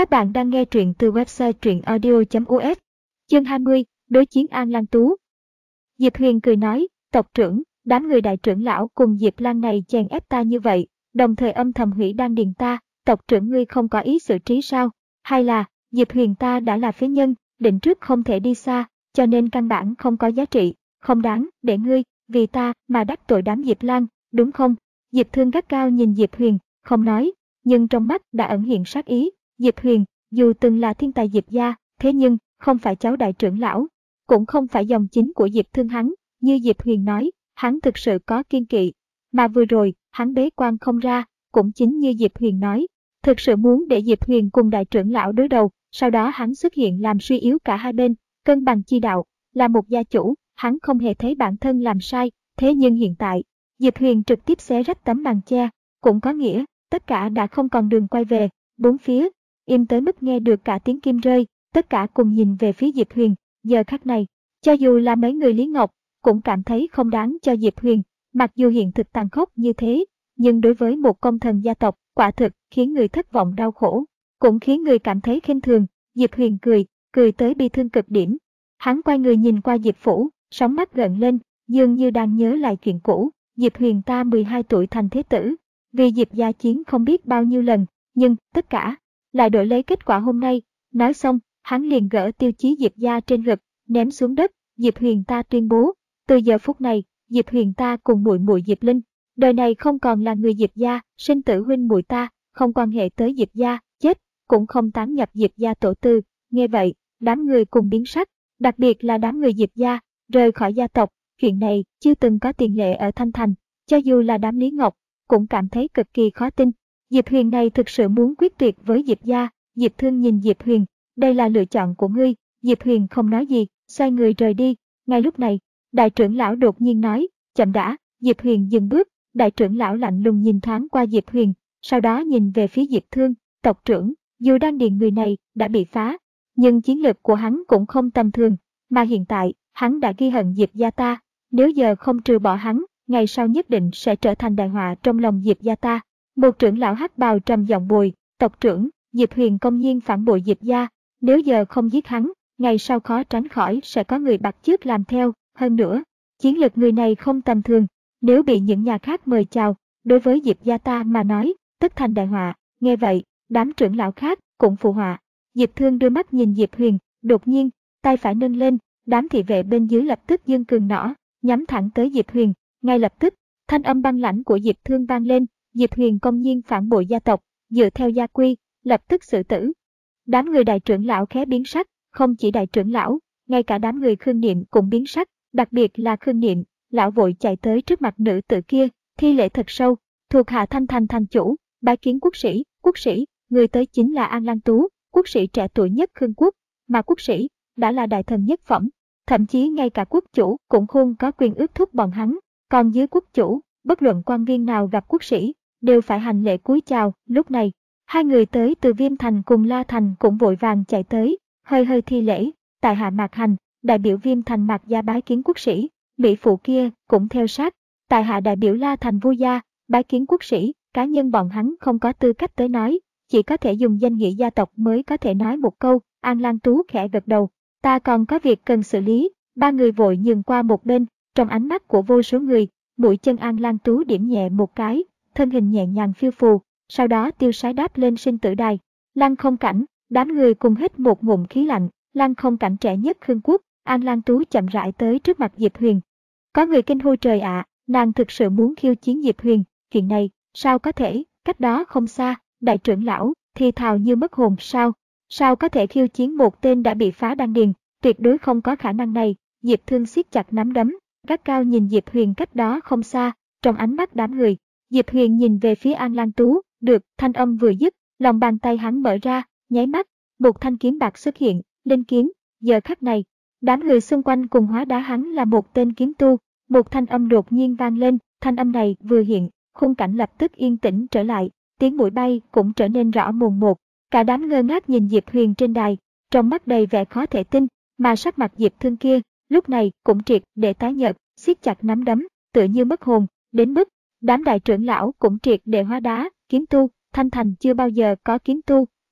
Các bạn đang nghe truyện từ website truyệnaudio.us. Chương 20, đối chiến An Lan Tú. Diệp Huyền cười nói, tộc trưởng, đám người đại trưởng lão cùng Diệp Lan này chèn ép ta như vậy, đồng thời âm thầm hủy đan điền ta, tộc trưởng ngươi không có ý xử trí sao? Hay là, Diệp Huyền ta đã là phế nhân, định trước không thể đi xa, cho nên căn bản không có giá trị, không đáng để ngươi, vì ta mà đắc tội đám Diệp Lan, đúng không? Diệp Thương gắt cao nhìn Diệp Huyền, không nói, nhưng trong mắt đã ẩn hiện sát ý. Diệp Huyền, dù từng là thiên tài Diệp gia, thế nhưng không phải cháu đại trưởng lão, cũng không phải dòng chính của Diệp Thương hắn, như Diệp Huyền nói, hắn thực sự có kiên kỵ, mà vừa rồi, hắn bế quan không ra, cũng chính như Diệp Huyền nói, thực sự muốn để Diệp Huyền cùng đại trưởng lão đối đầu, sau đó hắn xuất hiện làm suy yếu cả hai bên, cân bằng chi đạo, là một gia chủ, hắn không hề thấy bản thân làm sai, thế nhưng hiện tại, Diệp Huyền trực tiếp xé rách tấm màn che, cũng có nghĩa, tất cả đã không còn đường quay về, bốn phía im tới mức nghe được cả tiếng kim rơi, tất cả cùng nhìn về phía Diệp Huyền, giờ khắc này, cho dù là mấy người Lý Ngọc, cũng cảm thấy không đáng cho Diệp Huyền, mặc dù hiện thực tàn khốc như thế, nhưng đối với một công thần gia tộc, quả thực khiến người thất vọng đau khổ, cũng khiến người cảm thấy khinh thường. Diệp Huyền cười tới bi thương cực điểm. Hắn quay người nhìn qua Diệp Phủ, sóng mắt gợn lên, dường như đang nhớ lại chuyện cũ. Diệp Huyền ta 12 tuổi thành thế tử, vì Diệp gia chiến không biết bao nhiêu lần, nhưng tất cả lại đổi lấy kết quả hôm nay. Nói xong, hắn liền gỡ tiêu chí Diệp gia trên ngực, ném xuống đất. Diệp Huyền ta tuyên bố, từ giờ phút này, Diệp Huyền ta cùng muội muội Diệp Linh, đời này không còn là người Diệp gia, sinh tử huynh muội ta, không quan hệ tới Diệp gia, chết cũng không tán nhập Diệp gia tổ tư. Nghe vậy, đám người cùng biến sắc, đặc biệt là đám người Diệp gia, rời khỏi gia tộc. Chuyện này chưa từng có tiền lệ ở Thanh Thành, cho dù là đám Lý Ngọc, cũng cảm thấy cực kỳ khó tin. Diệp Huyền này thực sự muốn quyết tuyệt với Diệp gia. Diệp Thương nhìn Diệp Huyền, đây là lựa chọn của ngươi. Diệp Huyền không nói gì, xoay người rời đi. Ngay lúc này, đại trưởng lão đột nhiên nói, chậm đã. Diệp Huyền dừng bước, đại trưởng lão lạnh lùng nhìn thoáng qua Diệp Huyền, sau đó nhìn về phía Diệp Thương, tộc trưởng, dù đan điền người này đã bị phá, nhưng chiến lược của hắn cũng không tầm thường, mà hiện tại, hắn đã ghi hận Diệp gia ta, nếu giờ không trừ bỏ hắn, ngày sau nhất định sẽ trở thành đại họa trong lòng Diệp gia ta. Một trưởng lão hắc bào trầm giọng bồi, tộc trưởng, Diệp Huyền công nhiên phản bội Diệp gia, nếu giờ không giết hắn, ngày sau khó tránh khỏi sẽ có người bắt chước làm theo, hơn nữa, chiến lược người này không tầm thường, nếu bị những nhà khác mời chào, đối với Diệp gia ta mà nói, tất thành đại họa. Nghe vậy, đám trưởng lão khác cũng phụ họa. Diệp Thương đưa mắt nhìn Diệp Huyền, đột nhiên, tay phải nâng lên, đám thị vệ bên dưới lập tức giương cường nỏ, nhắm thẳng tới Diệp Huyền. Ngay lập tức, thanh âm băng lãnh của Diệp Thương vang lên, Diệp Huyền công nhiên phản bội gia tộc, dựa theo gia quy, lập tức xử tử. Đám người đại trưởng lão khẽ biến sắc, không chỉ đại trưởng lão, ngay cả đám người Khương Niệm cũng biến sắc, đặc biệt là Khương Niệm, lão vội chạy tới trước mặt nữ tử kia, thi lễ thật sâu, thuộc hạ Thanh Thành thành chủ, bái kiến quốc sĩ, người tới chính là An Lan Tú, quốc sĩ trẻ tuổi nhất Khương quốc, mà quốc sĩ đã là đại thần nhất phẩm, thậm chí ngay cả quốc chủ cũng không có quyền ước thúc bọn hắn, còn dưới quốc chủ, bất luận quan viên nào gặp quốc sĩ đều phải hành lễ cúi chào. Lúc này, hai người tới từ Viêm Thành cùng La Thành cũng vội vàng chạy tới, hơi thi lễ, tại hạ Mạc Hành, đại biểu Viêm Thành Mạc gia bái kiến quốc sĩ. Mỹ phụ kia cũng theo sát, tại hạ đại biểu La Thành Vu gia, bái kiến quốc sĩ. Cá nhân bọn hắn không có tư cách tới nói, chỉ có thể dùng danh nghĩa gia tộc mới có thể nói một câu. An Lan Tú khẽ gật đầu, ta còn có việc cần xử lý. Ba người vội nhường qua một bên, trong ánh mắt của vô số người, mũi chân An Lan Tú điểm nhẹ một cái, thân hình nhẹ nhàng phiêu phù, sau đó tiêu sái đáp lên sinh tử đài. Lăng Không Cảnh, đám người cùng hít một ngụm khí lạnh. Lăng Không Cảnh trẻ nhất Khương quốc. An Lan Tú chậm rãi tới trước mặt Diệp Huyền. Có người kinh hô trời ạ, nàng thực sự muốn khiêu chiến Diệp Huyền, chuyện này, sao có thể? Cách đó không xa, đại trưởng lão thì thào như mất hồn. Sao có thể khiêu chiến một tên đã bị phá đan điền, tuyệt đối không có khả năng này. Diệp Thương siết chặt nắm đấm, gắt cao nhìn Diệp Huyền cách đó không xa, trong ánh mắt đám người. Diệp Huyền nhìn về phía An Lan Tú, được, thanh âm vừa dứt, lòng bàn tay hắn mở ra, nháy mắt, một thanh kiếm bạc xuất hiện, linh kiếm. Giờ khắc này, đám người xung quanh cùng hóa đá hắn là một tên kiếm tu. Một thanh âm đột nhiên vang lên, thanh âm này vừa hiện, khung cảnh lập tức yên tĩnh trở lại, tiếng mũi bay cũng trở nên rõ mồn một. Cả đám ngơ ngác nhìn Diệp Huyền trên đài, trong mắt đầy vẻ khó thể tin, mà sắc mặt Diệp Thương kia, lúc này cũng triệt để tái nhợt, siết chặt nắm đấm, tựa như mất hồn, đến mức đám đại trưởng lão cũng triệt để hóa đá. Kiếm tu, Thanh Thành chưa bao giờ có kiếm tu,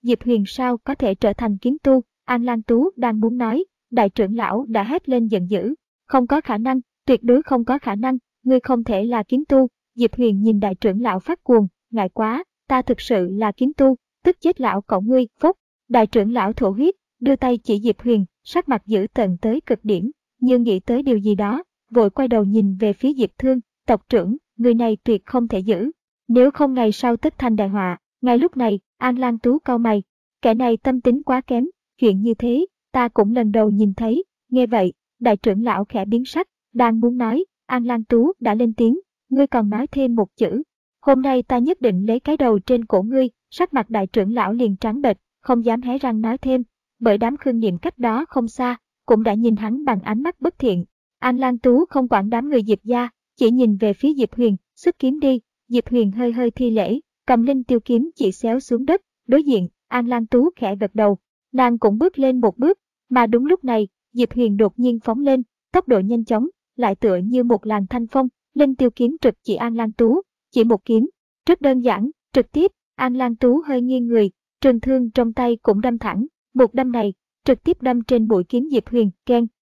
Diệp Huyền sao có thể trở thành kiếm tu? An Lan Tú đang muốn nói, đại trưởng lão đã hét lên giận dữ. Không có khả năng, tuyệt đối không có khả năng, ngươi không thể là kiếm tu. Diệp Huyền nhìn đại trưởng lão phát cuồng, ngại quá, ta thực sự là kiếm tu, tức chết lão cậu ngươi, phốc. Đại trưởng lão thổ huyết, đưa tay chỉ Diệp Huyền, sắc mặt dữ tợn tới cực điểm, như nghĩ tới điều gì đó, vội quay đầu nhìn về phía Diệp Thương, tộc trưởng, người này tuyệt không thể giữ, nếu không ngày sau tất thành đại họa. Ngay lúc này, An Lan Tú cau mày, kẻ này tâm tính quá kém, chuyện như thế, ta cũng lần đầu nhìn thấy. Nghe vậy, đại trưởng lão khẽ biến sắc, đang muốn nói, An Lan Tú đã lên tiếng, ngươi còn nói thêm một chữ. Hôm nay ta nhất định lấy cái đầu trên cổ ngươi. Sắc mặt đại trưởng lão liền trắng bệch, không dám hé răng nói thêm, bởi đám Khương Niệm cách đó không xa, cũng đã nhìn hắn bằng ánh mắt bất thiện. An Lan Tú không quản đám người Diệp gia, chỉ nhìn về phía Diệp Huyền, xuất kiếm đi. Diệp Huyền hơi hơi thi lễ, cầm linh tiêu kiếm chỉ xéo xuống đất, đối diện, An Lan Tú khẽ gật đầu, nàng cũng bước lên một bước, mà đúng lúc này, Diệp Huyền đột nhiên phóng lên, tốc độ nhanh chóng, lại tựa như một làn thanh phong, linh tiêu kiếm trực chỉ An Lan Tú, chỉ một kiếm, rất đơn giản, trực tiếp. An Lan Tú hơi nghiêng người, trường thương trong tay cũng đâm thẳng, một đâm này, trực tiếp đâm trên mũi kiếm Diệp Huyền, keng.